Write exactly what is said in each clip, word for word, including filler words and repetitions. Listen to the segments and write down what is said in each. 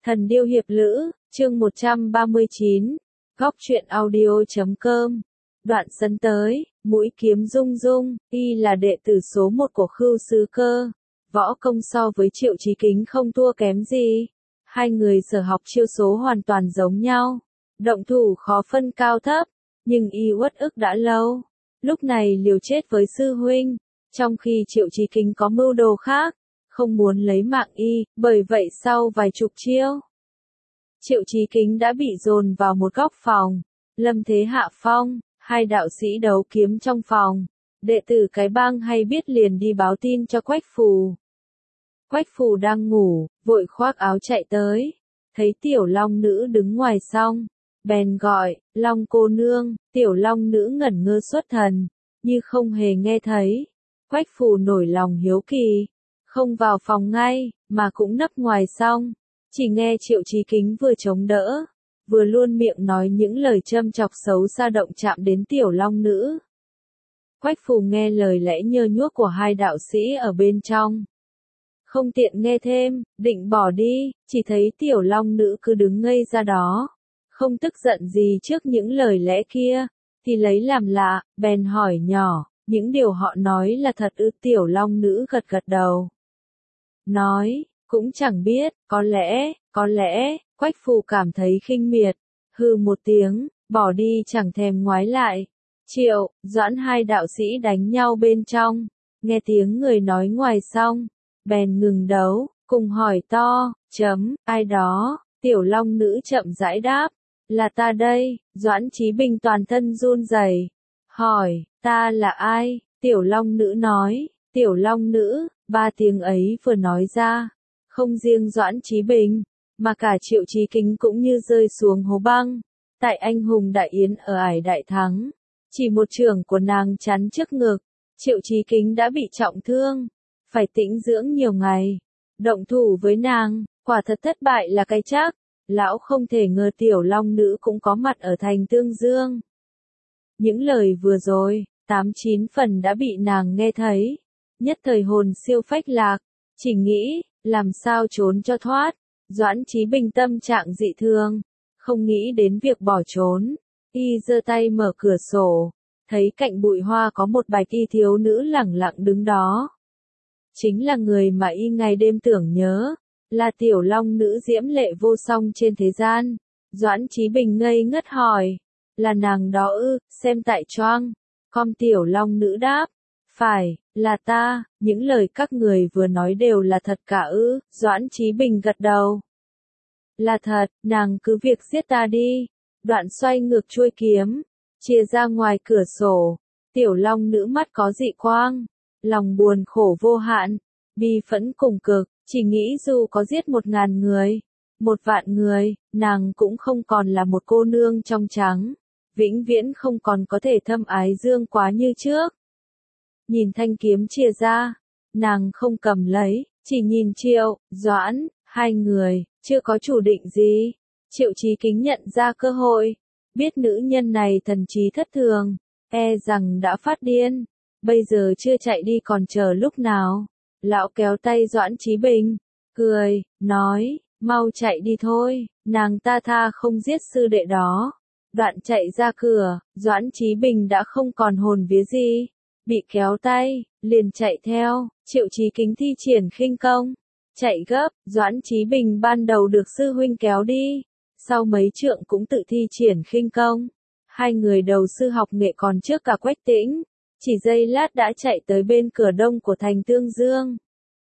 Thần điêu hiệp lữ, chương một trăm ba mươi chín, góc truyện audio chấm com. Đoạn sân tới, mũi kiếm rung rung, y là đệ tử số một của Khưu Sứ Cơ. Võ công so với Triệu Chí Kính không thua kém gì. Hai người sở học chiêu số hoàn toàn giống nhau. Động thủ khó phân cao thấp, nhưng y uất ức đã lâu. Lúc này liều chết với sư huynh, trong khi Triệu Chí Kính có mưu đồ khác, không muốn lấy mạng y, bởi vậy sau vài chục chiêu, Triệu Chí Kính đã bị dồn vào một góc phòng, lâm thế hạ phong, hai đạo sĩ đấu kiếm trong phòng, đệ tử cái bang hay biết liền đi báo tin cho Quách Phù. Quách Phù đang ngủ, vội khoác áo chạy tới, thấy Tiểu Long Nữ đứng ngoài xong, bèn gọi, Long cô nương. Tiểu Long Nữ ngẩn ngơ xuất thần, như không hề nghe thấy. Quách Phù nổi lòng hiếu kỳ, không vào phòng ngay, mà cũng nấp ngoài xong, chỉ nghe Triệu Chí Kính vừa chống đỡ, vừa luôn miệng nói những lời châm chọc xấu xa động chạm đến Tiểu Long Nữ. Quách Phù nghe lời lẽ nhơ nhuốc của hai đạo sĩ ở bên trong, không tiện nghe thêm, định bỏ đi, chỉ thấy Tiểu Long Nữ cứ đứng ngây ra đó, không tức giận gì trước những lời lẽ kia, thì lấy làm lạ, bèn hỏi nhỏ, những điều họ nói là thật ư? Tiểu Long Nữ gật gật đầu, nói, cũng chẳng biết, có lẽ, có lẽ. Quách Phù cảm thấy khinh miệt, hừ một tiếng, bỏ đi chẳng thèm ngoái lại. Triệu, Doãn hai đạo sĩ đánh nhau bên trong, nghe tiếng người nói ngoài xong, bèn ngừng đấu, cùng hỏi to, chấm, ai đó? Tiểu Long Nữ chậm rãi đáp, là ta đây. Doãn Chí Bình toàn thân run rẩy, hỏi, ta là ai? Tiểu Long Nữ nói, Tiểu Long Nữ. Ba tiếng ấy vừa nói ra, không riêng Doãn Chí Bình, mà cả Triệu Chí Kính cũng như rơi xuống hố băng. Tại anh hùng đại yến ở Ải Đại Thắng, chỉ một chưởng của nàng chắn trước ngực, Triệu Chí Kính đã bị trọng thương, phải tĩnh dưỡng nhiều ngày. Động thủ với nàng, quả thật thất bại là cái chắc. Lão không thể ngờ Tiểu Long Nữ cũng có mặt ở thành Tương Dương. Những lời vừa rồi, tám chín phần đã bị nàng nghe thấy. Nhất thời hồn siêu phách lạc, chỉ nghĩ, làm sao trốn cho thoát. Doãn Chí Bình tâm trạng dị thường, không nghĩ đến việc bỏ trốn. Y giơ tay mở cửa sổ, thấy cạnh bụi hoa có một bạch y thiếu nữ lẳng lặng đứng đó. Chính là người mà y ngày đêm tưởng nhớ, là Tiểu Long Nữ diễm lệ vô song trên thế gian. Doãn Chí Bình ngây ngất hỏi, là nàng đó ư? Xem tại choang com. Tiểu Long Nữ đáp, phải, là ta. Những lời các người vừa nói đều là thật cả ư? Doãn Chí Bình gật đầu, là thật. Nàng cứ việc giết ta đi. Đoạn xoay ngược chuôi kiếm, chia ra ngoài cửa sổ. Tiểu Long Nữ mắt có dị quang, lòng buồn khổ vô hạn, bi phẫn cùng cực, chỉ nghĩ dù có giết một ngàn người, một vạn người, nàng cũng không còn là một cô nương trong trắng, vĩnh viễn không còn có thể thâm ái dương quá như trước. Nhìn thanh kiếm chia ra, nàng không cầm lấy, chỉ nhìn Triệu, Doãn, hai người, chưa có chủ định gì. Triệu Chí Kính nhận ra cơ hội, biết nữ nhân này thần trí thất thường, e rằng đã phát điên, bây giờ chưa chạy đi còn chờ lúc nào. Lão kéo tay Doãn Chí Bình, cười, nói, mau chạy đi thôi, nàng ta tha không giết sư đệ đó. Đoạn chạy ra cửa, Doãn Chí Bình đã không còn hồn vía gì, bị kéo tay, liền chạy theo. Triệu Chí Kính thi triển khinh công, chạy gấp. Doãn Chí Bình ban đầu được sư huynh kéo đi, sau mấy trượng cũng tự thi triển khinh công. Hai người đầu sư học nghệ còn trước cả Quách Tĩnh, chỉ giây lát đã chạy tới bên cửa đông của thành Tương Dương.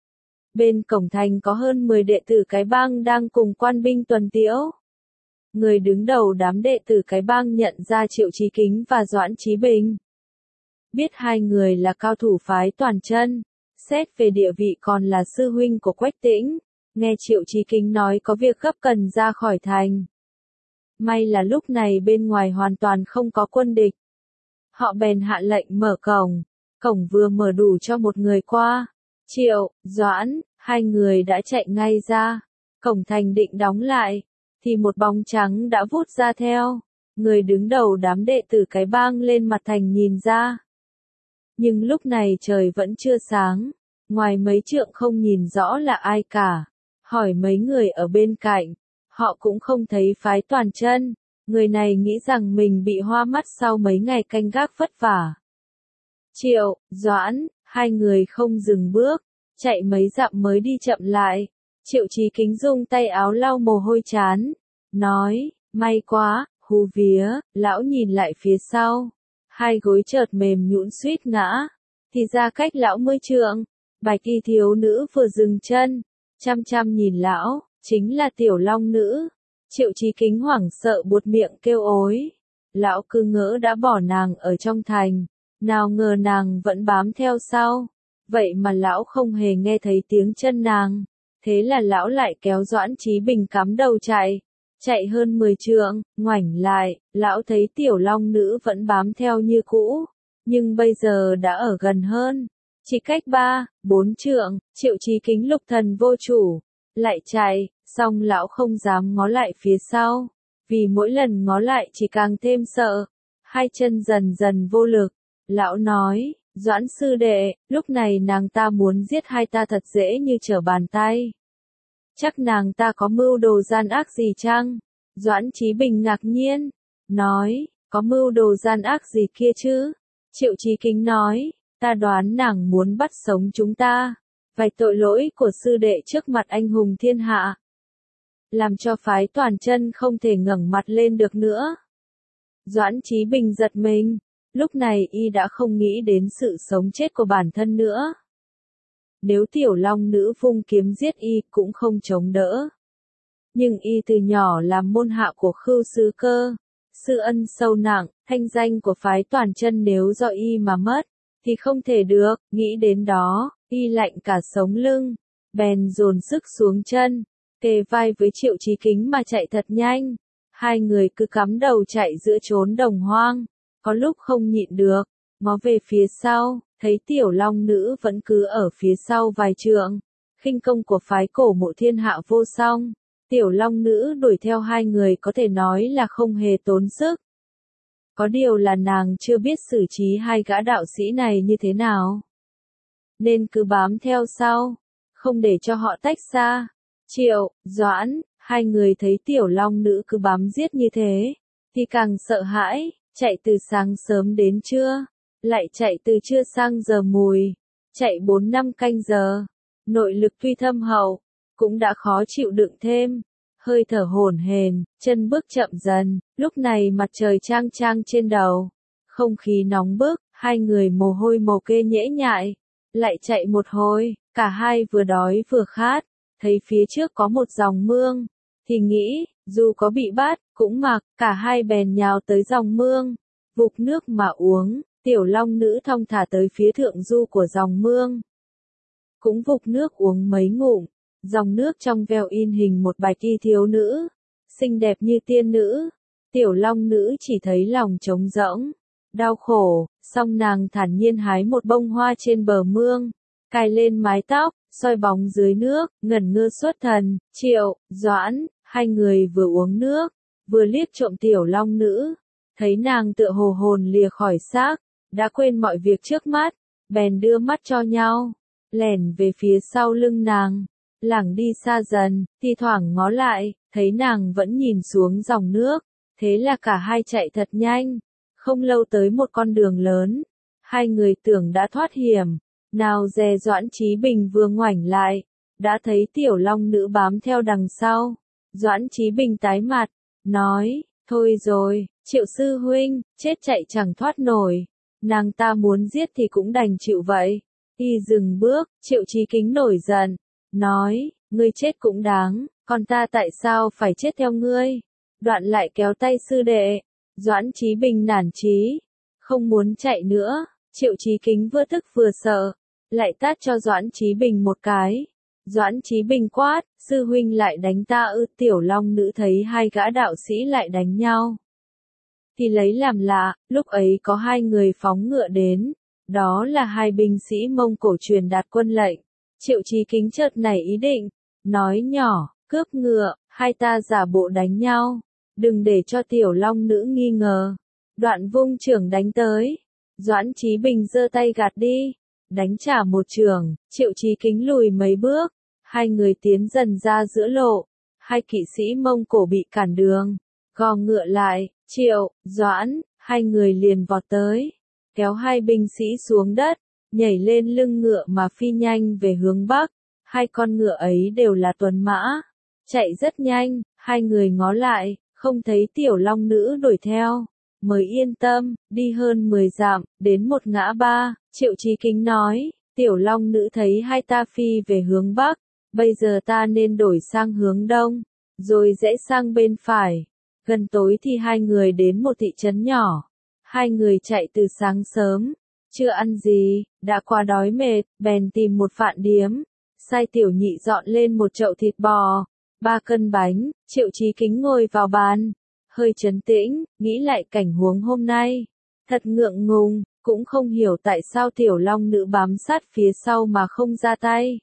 Bên cổng thành có hơn mười đệ tử cái bang đang cùng quan binh tuần tiễu. Người đứng đầu đám đệ tử cái bang nhận ra Triệu Chí Kính và Doãn Chí Bình, biết hai người là cao thủ phái Toàn Chân, xét về địa vị còn là sư huynh của Quách Tĩnh. Nghe Triệu Chí Kính nói có việc gấp cần ra khỏi thành, may là lúc này bên ngoài hoàn toàn không có quân địch, họ bèn hạ lệnh mở cổng. Cổng vừa mở đủ cho một người qua, Triệu, Doãn, hai người đã chạy ngay ra. Cổng thành định đóng lại, thì một bóng trắng đã vút ra theo. Người đứng đầu đám đệ tử cái bang lên mặt thành nhìn ra, nhưng lúc này trời vẫn chưa sáng, ngoài mấy trượng không nhìn rõ là ai cả. Hỏi mấy người ở bên cạnh, Họ cũng không thấy Phái Toàn Chân, người này nghĩ rằng mình bị hoa mắt sau mấy ngày canh gác vất vả. Triệu, Doãn, hai người không dừng bước, chạy mấy dặm mới đi chậm lại. Triệu Chí Kính dùng tay áo lau mồ hôi trán, nói, may quá, hú vía, lão nhìn lại phía sau. Hai gối chợt mềm nhũn suýt ngã, thì ra cách lão mươi trượng. Bạch y thiếu nữ vừa dừng chân, chăm chăm nhìn lão, chính là Tiểu Long Nữ. Triệu Chí Kính hoảng sợ buột miệng kêu ối. Lão cứ ngỡ đã bỏ nàng ở trong thành, nào ngờ nàng vẫn bám theo sau. Vậy mà lão không hề nghe thấy tiếng chân nàng. Thế là lão lại kéo Doãn Chí Bình cắm đầu chạy. Chạy hơn mười trượng, ngoảnh lại, lão thấy Tiểu Long Nữ vẫn bám theo như cũ. Nhưng bây giờ đã ở gần hơn. Chỉ cách ba, bốn trượng, Triệu Chí Kính lục thần vô chủ. Lại chạy, xong lão không dám ngó lại phía sau. Vì mỗi lần ngó lại chỉ càng thêm sợ. Hai chân dần dần vô lực. Lão nói, Doãn sư đệ, lúc này nàng ta muốn giết hai ta thật dễ như trở bàn tay. Chắc nàng ta có mưu đồ gian ác gì chăng? Doãn Chí Bình ngạc nhiên, nói, có mưu đồ gian ác gì kia chứ? Triệu Chí Kính nói, ta đoán nàng muốn bắt sống chúng ta, vạch tội lỗi của sư đệ trước mặt anh hùng thiên hạ. Làm cho Phái Toàn Chân không thể ngẩng mặt lên được nữa. Doãn Chí Bình giật mình, lúc này y đã không nghĩ đến sự sống chết của bản thân nữa. Nếu Tiểu Long Nữ vung kiếm giết y cũng không chống đỡ. Nhưng y từ nhỏ làm môn hạ của Khưu Sứ Cơ, sư ân sâu nặng, thanh danh của Phái Toàn Chân nếu do y mà mất, thì không thể được. Nghĩ đến đó, y lạnh cả sống lưng, bèn dồn sức xuống chân, kề vai với Triệu Chí Kính mà chạy thật nhanh. Hai người cứ cắm đầu chạy giữa chốn đồng hoang, có lúc không nhịn được, ngó về phía sau, thấy Tiểu Long Nữ vẫn cứ ở phía sau vài trượng. Khinh công của phái Cổ Mộ thiên hạ vô song, Tiểu Long Nữ đuổi theo hai người có thể nói là không hề tốn sức. Có điều là nàng chưa biết xử trí hai gã đạo sĩ này như thế nào, nên cứ bám theo sau, không để cho họ tách xa. Triệu, Doãn, hai người thấy Tiểu Long Nữ cứ bám giết như thế, thì càng sợ hãi, chạy từ sáng sớm đến trưa, lại chạy từ trưa sang giờ mùi, chạy bốn năm canh giờ. Nội lực tuy thâm hậu, cũng đã khó chịu đựng thêm, hơi thở hổn hển, chân bước chậm dần. Lúc này mặt trời chang chang trên đầu, không khí nóng bức, hai người mồ hôi mồ kê nhễ nhại. Lại chạy một hồi, cả hai vừa đói vừa khát, thấy phía trước có một dòng mương, thì nghĩ, dù có bị bắt, cũng mặc, cả hai bèn nhào tới dòng mương, vục nước mà uống. Tiểu Long Nữ thong thả tới phía thượng du của dòng mương, cũng vục nước uống mấy ngụm. Dòng nước trong veo in hình một bạch y thiếu nữ, xinh đẹp như tiên nữ. Tiểu Long Nữ chỉ thấy lòng trống rỗng, đau khổ, song nàng thản nhiên hái một bông hoa trên bờ mương, cài lên mái tóc, soi bóng dưới nước, ngẩn ngơ xuất thần. Triệu, Doãn, hai người vừa uống nước, vừa liếc trộm Tiểu Long Nữ, thấy nàng tựa hồ hồn lìa khỏi xác, đã quên mọi việc trước mắt, bèn đưa mắt cho nhau, lẻn về phía sau lưng nàng. Lảng đi xa dần, thi thoảng ngó lại, thấy nàng vẫn nhìn xuống dòng nước, thế là cả hai chạy thật nhanh. Không lâu tới một con đường lớn, hai người tưởng đã thoát hiểm, nào dè Doãn Chí Bình vừa ngoảnh lại, đã thấy Tiểu Long Nữ bám theo đằng sau. Doãn Chí Bình tái mặt, nói, thôi rồi, Triệu sư huynh, chết chạy chẳng thoát nổi, nàng ta muốn giết thì cũng đành chịu vậy. Y dừng bước, Triệu Chí Kính nổi giận, nói, ngươi chết cũng đáng, còn ta tại sao phải chết theo ngươi? Đoạn lại kéo tay sư đệ. Doãn Chí Bình nản chí, không muốn chạy nữa. Triệu Chí Kính vừa tức vừa sợ, lại tát cho Doãn Chí Bình một cái. Doãn Chí Bình quát, sư huynh lại đánh ta ư? Tiểu Long Nữ thấy hai gã đạo sĩ lại đánh nhau, thì lấy làm lạ. Lúc ấy có hai người phóng ngựa đến, đó là hai binh sĩ Mông Cổ truyền đạt quân lệnh. Triệu Chí Kính chợt nảy ý định, nói nhỏ, cướp ngựa, hai ta giả bộ đánh nhau, đừng để cho Tiểu Long Nữ nghi ngờ. Đoạn vung chưởng đánh tới, Doãn Chí Bình giơ tay gạt đi, đánh trả một chưởng. Triệu Chí Kính lùi mấy bước, hai người tiến dần ra giữa lộ, hai kỵ sĩ Mông Cổ bị cản đường, gò ngựa lại, Triệu, Doãn, hai người liền vọt tới, kéo hai binh sĩ xuống đất, nhảy lên lưng ngựa mà phi nhanh về hướng bắc, hai con ngựa ấy đều là tuần mã, chạy rất nhanh, hai người ngó lại, không thấy tiểu long nữ đuổi theo, mới yên tâm, đi hơn mười dặm, đến một ngã ba, Triệu Chí Kính nói, tiểu long nữ thấy hai ta phi về hướng bắc, bây giờ ta nên đổi sang hướng đông, rồi rẽ sang bên phải. Gần tối thì hai người đến một thị trấn nhỏ. Hai người chạy từ sáng sớm, chưa ăn gì, đã quá đói mệt, bèn tìm một phạn điếm, sai tiểu nhị dọn lên một chậu thịt bò, ba cân bánh, Triệu Chí Kính ngồi vào bàn, hơi trấn tĩnh, nghĩ lại cảnh huống hôm nay, thật ngượng ngùng, cũng không hiểu tại sao tiểu long nữ bám sát phía sau mà không ra tay.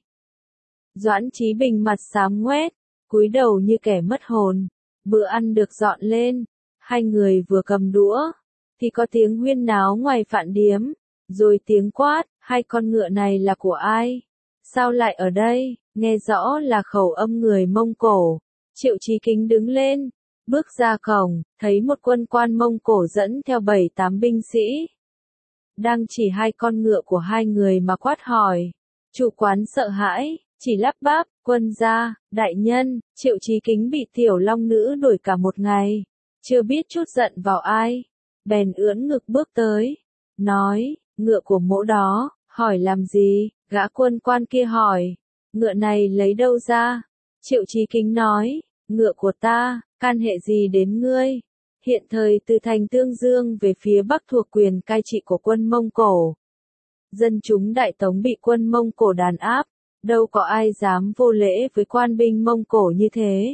Doãn Chí Bình mặt xám ngoét, cúi đầu như kẻ mất hồn. Bữa ăn được dọn lên, hai người vừa cầm đũa, thì có tiếng huyên náo ngoài phạn điếm, rồi tiếng quát, hai con ngựa này là của ai? Sao lại ở đây? Nghe rõ là khẩu âm người Mông Cổ. Triệu Chí Kính đứng lên, bước ra cổng, thấy một quân quan Mông Cổ dẫn theo bảy tám binh sĩ. Đang chỉ hai con ngựa của hai người mà quát hỏi. Chủ quán sợ hãi, chỉ lắp bắp, quân gia, đại nhân, Triệu Chí Kính bị tiểu long nữ đuổi cả một ngày, chưa biết chút giận vào ai, bèn ưỡn ngực bước tới, nói, ngựa của mỗ đó, hỏi làm gì, gã quân quan kia hỏi, ngựa này lấy đâu ra, Triệu Chí Kính nói, ngựa của ta, can hệ gì đến ngươi, hiện thời từ thành Tương Dương về phía bắc thuộc quyền cai trị của quân Mông Cổ. Dân chúng Đại Tống bị quân Mông Cổ đàn áp, đâu có ai dám vô lễ với quan binh Mông Cổ như thế.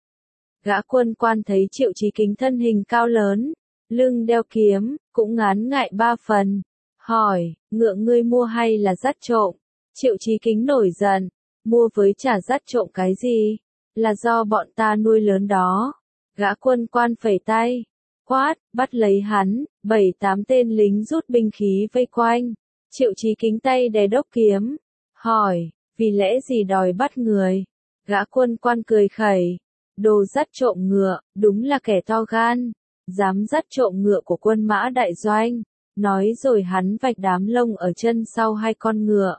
Gã quân quan thấy Triệu Chí Kính thân hình cao lớn, lưng đeo kiếm, cũng ngán ngại ba phần, hỏi, ngựa ngươi mua hay là dắt trộm? Triệu Chí Kính nổi giận, mua với chả dắt trộm cái gì, là do bọn ta nuôi lớn đó. Gã quân quan phẩy tay, quát, bắt lấy hắn, bảy tám tên lính rút binh khí vây quanh. Triệu Chí Kính tay đè đốc kiếm, hỏi, vì lẽ gì đòi bắt người? Gã quân quan cười khẩy, đồ dắt trộm ngựa, đúng là kẻ to gan, dám dắt trộm ngựa của quân mã đại doanh, nói rồi hắn vạch đám lông ở chân sau hai con ngựa.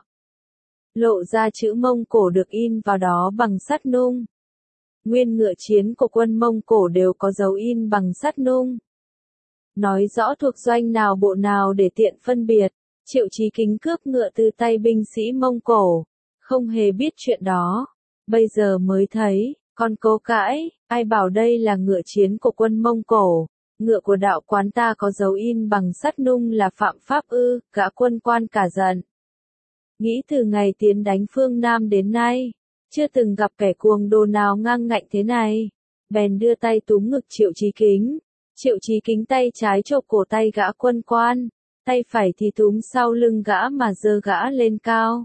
Lộ ra chữ Mông Cổ được in vào đó bằng sắt nung. Nguyên ngựa chiến của quân Mông Cổ đều có dấu in bằng sắt nung. Nói rõ thuộc doanh nào bộ nào để tiện phân biệt. Triệu Chí Kính cướp ngựa từ tay binh sĩ Mông Cổ, không hề biết chuyện đó. Bây giờ mới thấy, còn cố cãi, ai bảo đây là ngựa chiến của quân Mông Cổ, ngựa của đạo quán ta có dấu in bằng sắt nung là phạm pháp ư, gã quân quan cả giận. Nghĩ từ ngày tiến đánh phương Nam đến nay, chưa từng gặp kẻ cuồng đồ nào ngang ngạnh thế này, bèn đưa tay túm ngực Triệu Chí Kính. Triệu Chí Kính tay trái chộp cổ tay gã quân quan, tay phải thì túm sau lưng gã mà giơ gã lên cao.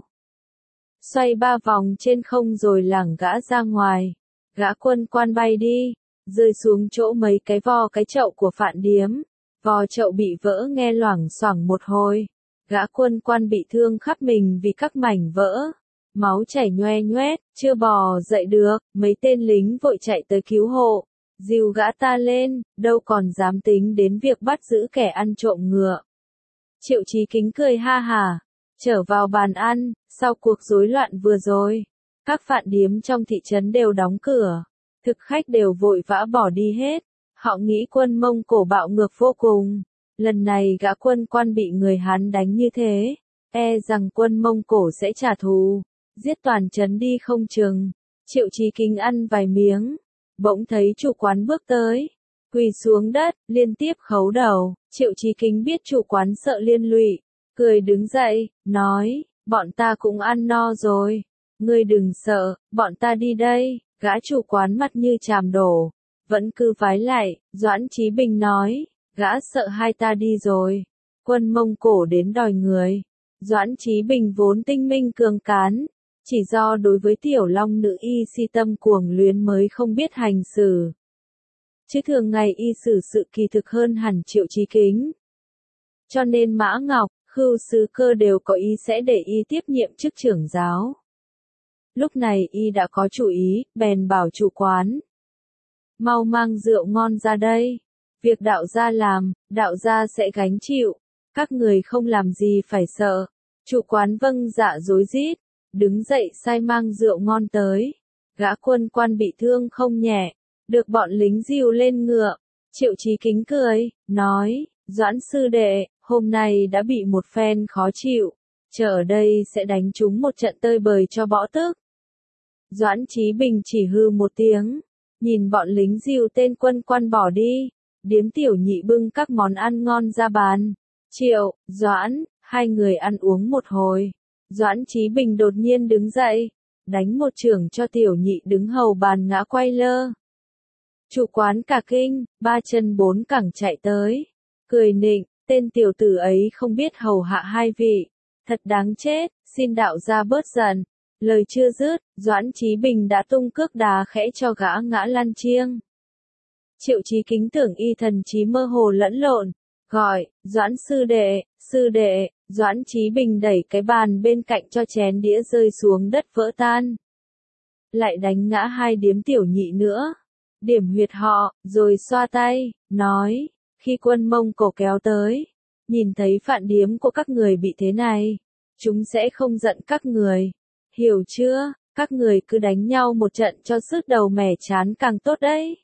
Xoay ba vòng trên không rồi lẳng gã ra ngoài. Gã quân quan bay đi, rơi xuống chỗ mấy cái vò cái chậu của phạn điếm. Vò chậu bị vỡ nghe loảng xoảng một hồi. Gã quân quan bị thương khắp mình vì các mảnh vỡ. Máu chảy nhoe nhoét, chưa bò dậy được, mấy tên lính vội chạy tới cứu hộ. Dìu gã ta lên, đâu còn dám tính đến việc bắt giữ kẻ ăn trộm ngựa. Triệu Chí Kính cười ha hả, trở vào bàn ăn, sau cuộc rối loạn vừa rồi. Các phạn điếm trong thị trấn đều đóng cửa, thực khách đều vội vã bỏ đi hết. Họ nghĩ quân Mông Cổ bạo ngược vô cùng. Lần này gã quân quan bị người Hán đánh như thế, e rằng quân Mông Cổ sẽ trả thù, giết toàn trấn đi không chừng. Triệu Chí Kính ăn vài miếng, bỗng thấy chủ quán bước tới, quỳ xuống đất, liên tiếp khấu đầu. Triệu Chí Kính biết chủ quán sợ liên lụy, cười đứng dậy, nói, bọn ta cũng ăn no rồi, ngươi đừng sợ, bọn ta đi đây. Gã chủ quán mặt như chàm đổ, vẫn cứ vái lại. Doãn Chí Bình nói, gã sợ hai ta đi rồi, quân Mông Cổ đến đòi người. Doãn Chí Bình vốn tinh minh cường cán, chỉ do đối với tiểu long nữ y si tâm cuồng luyến mới không biết hành xử. Chứ thường ngày y xử sự kỳ thực hơn hẳn Triệu Chí Kính. Cho nên Mã Ngọc, Khưu Sứ Cơ đều có ý sẽ để y tiếp nhiệm chức trưởng giáo. Lúc này y đã có chủ ý, bèn bảo chủ quán. Mau mang rượu ngon ra đây. Việc đạo gia làm, đạo gia sẽ gánh chịu. Các người không làm gì phải sợ. Chủ quán vâng dạ rối rít, đứng dậy sai mang rượu ngon tới. Gã quân quan bị thương không nhẹ, được bọn lính dìu lên ngựa. Triệu Chí Kính cười, nói, Doãn sư đệ, hôm nay đã bị một phen khó chịu, chờ ở đây sẽ đánh chúng một trận tơi bời cho bỏ tức. Doãn Chí Bình chỉ hư một tiếng, nhìn bọn lính dìu tên quân quan bỏ đi, điếm tiểu nhị bưng các món ăn ngon ra bàn. Triệu, Doãn, hai người ăn uống một hồi. Doãn Chí Bình đột nhiên đứng dậy, đánh một chưởng cho tiểu nhị đứng hầu bàn ngã quay lơ. Chủ quán cả kinh, ba chân bốn cẳng chạy tới, cười nịnh, tên tiểu tử ấy không biết hầu hạ hai vị, thật đáng chết, xin đạo gia bớt giận. Lời chưa dứt, Doãn Chí Bình đã tung cước đá khẽ cho gã ngã lăn chiêng. Triệu Chí Kính tưởng y thần trí mơ hồ lẫn lộn, gọi, Doãn sư đệ, sư đệ. Doãn Chí Bình đẩy cái bàn bên cạnh cho chén đĩa rơi xuống đất vỡ tan. Lại đánh ngã hai điếm tiểu nhị nữa. Điểm huyệt họ, rồi xoa tay, nói, khi quân Mông Cổ kéo tới, nhìn thấy phạn điếm của các người bị thế này, chúng sẽ không giận các người. Hiểu chưa, các người cứ đánh nhau một trận cho sứt đầu mẻ chán càng tốt đấy.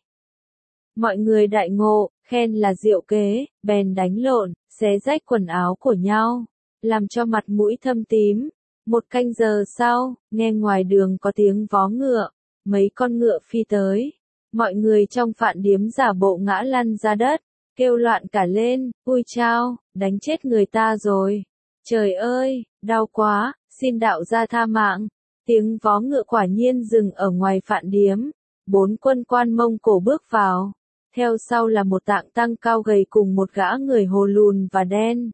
Mọi người đại ngộ, khen là diệu kế, bèn đánh lộn, xé rách quần áo của nhau, làm cho mặt mũi thâm tím. Một canh giờ sau, nghe ngoài đường có tiếng vó ngựa, mấy con ngựa phi tới. Mọi người trong phạn điếm giả bộ ngã lăn ra đất, kêu loạn cả lên, ui chao, đánh chết người ta rồi. Trời ơi, đau quá, xin đạo gia tha mạng. Tiếng vó ngựa quả nhiên dừng ở ngoài phạn điếm. Bốn quân quan Mông Cổ bước vào. Theo sau là một tạng tăng cao gầy cùng một gã người Hồ lùn và đen.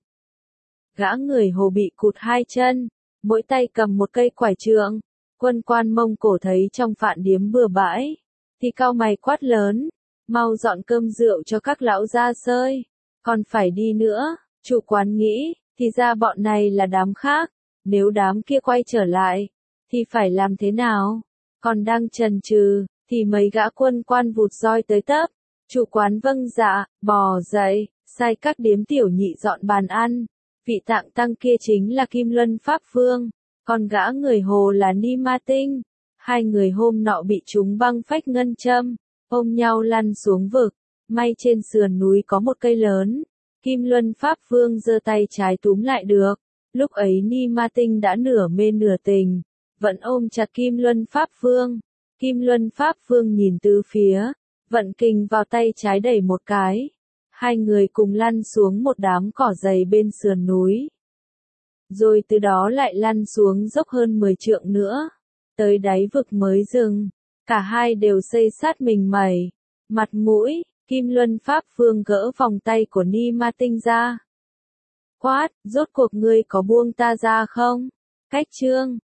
Gã người Hồ bị cụt hai chân, mỗi tay cầm một cây quải trượng. Quân quan Mông Cổ thấy trong phạn điếm bừa bãi, thì cau mày quát lớn, mau dọn cơm rượu cho các lão ra sơi, còn phải đi nữa. Chủ quán nghĩ, thì ra bọn này là đám khác, nếu đám kia quay trở lại, thì phải làm thế nào? Còn đang chần chừ, thì mấy gã quân quan vụt roi tới tấp. Chủ quán vâng dạ, bò dậy, sai các điếm tiểu nhị dọn bàn ăn. Vị tạng tăng kia chính là Kim Luân Pháp Vương, còn gã người Hồ là Ni Ma Tinh. Hai người hôm nọ bị chúng băng phách ngân châm, ôm nhau lăn xuống vực. May trên sườn núi có một cây lớn, Kim Luân Pháp Vương giơ tay trái túm lại được. Lúc ấy Ni Ma Tinh đã nửa mê nửa tình, vẫn ôm chặt Kim Luân Pháp Vương. Kim Luân Pháp Vương nhìn tứ phía, vận kình vào tay trái đẩy một cái. Hai người cùng lăn xuống một đám cỏ dày bên sườn núi. Rồi từ đó lại lăn xuống dốc hơn mười trượng nữa. Tới đáy vực mới dừng. Cả hai đều xây sát mình mẩy. Mặt mũi, Kim Luân Pháp Vương gỡ vòng tay của Ni Ma Tinh ra. Quát, rốt cuộc ngươi có buông ta ra không? Cách chương.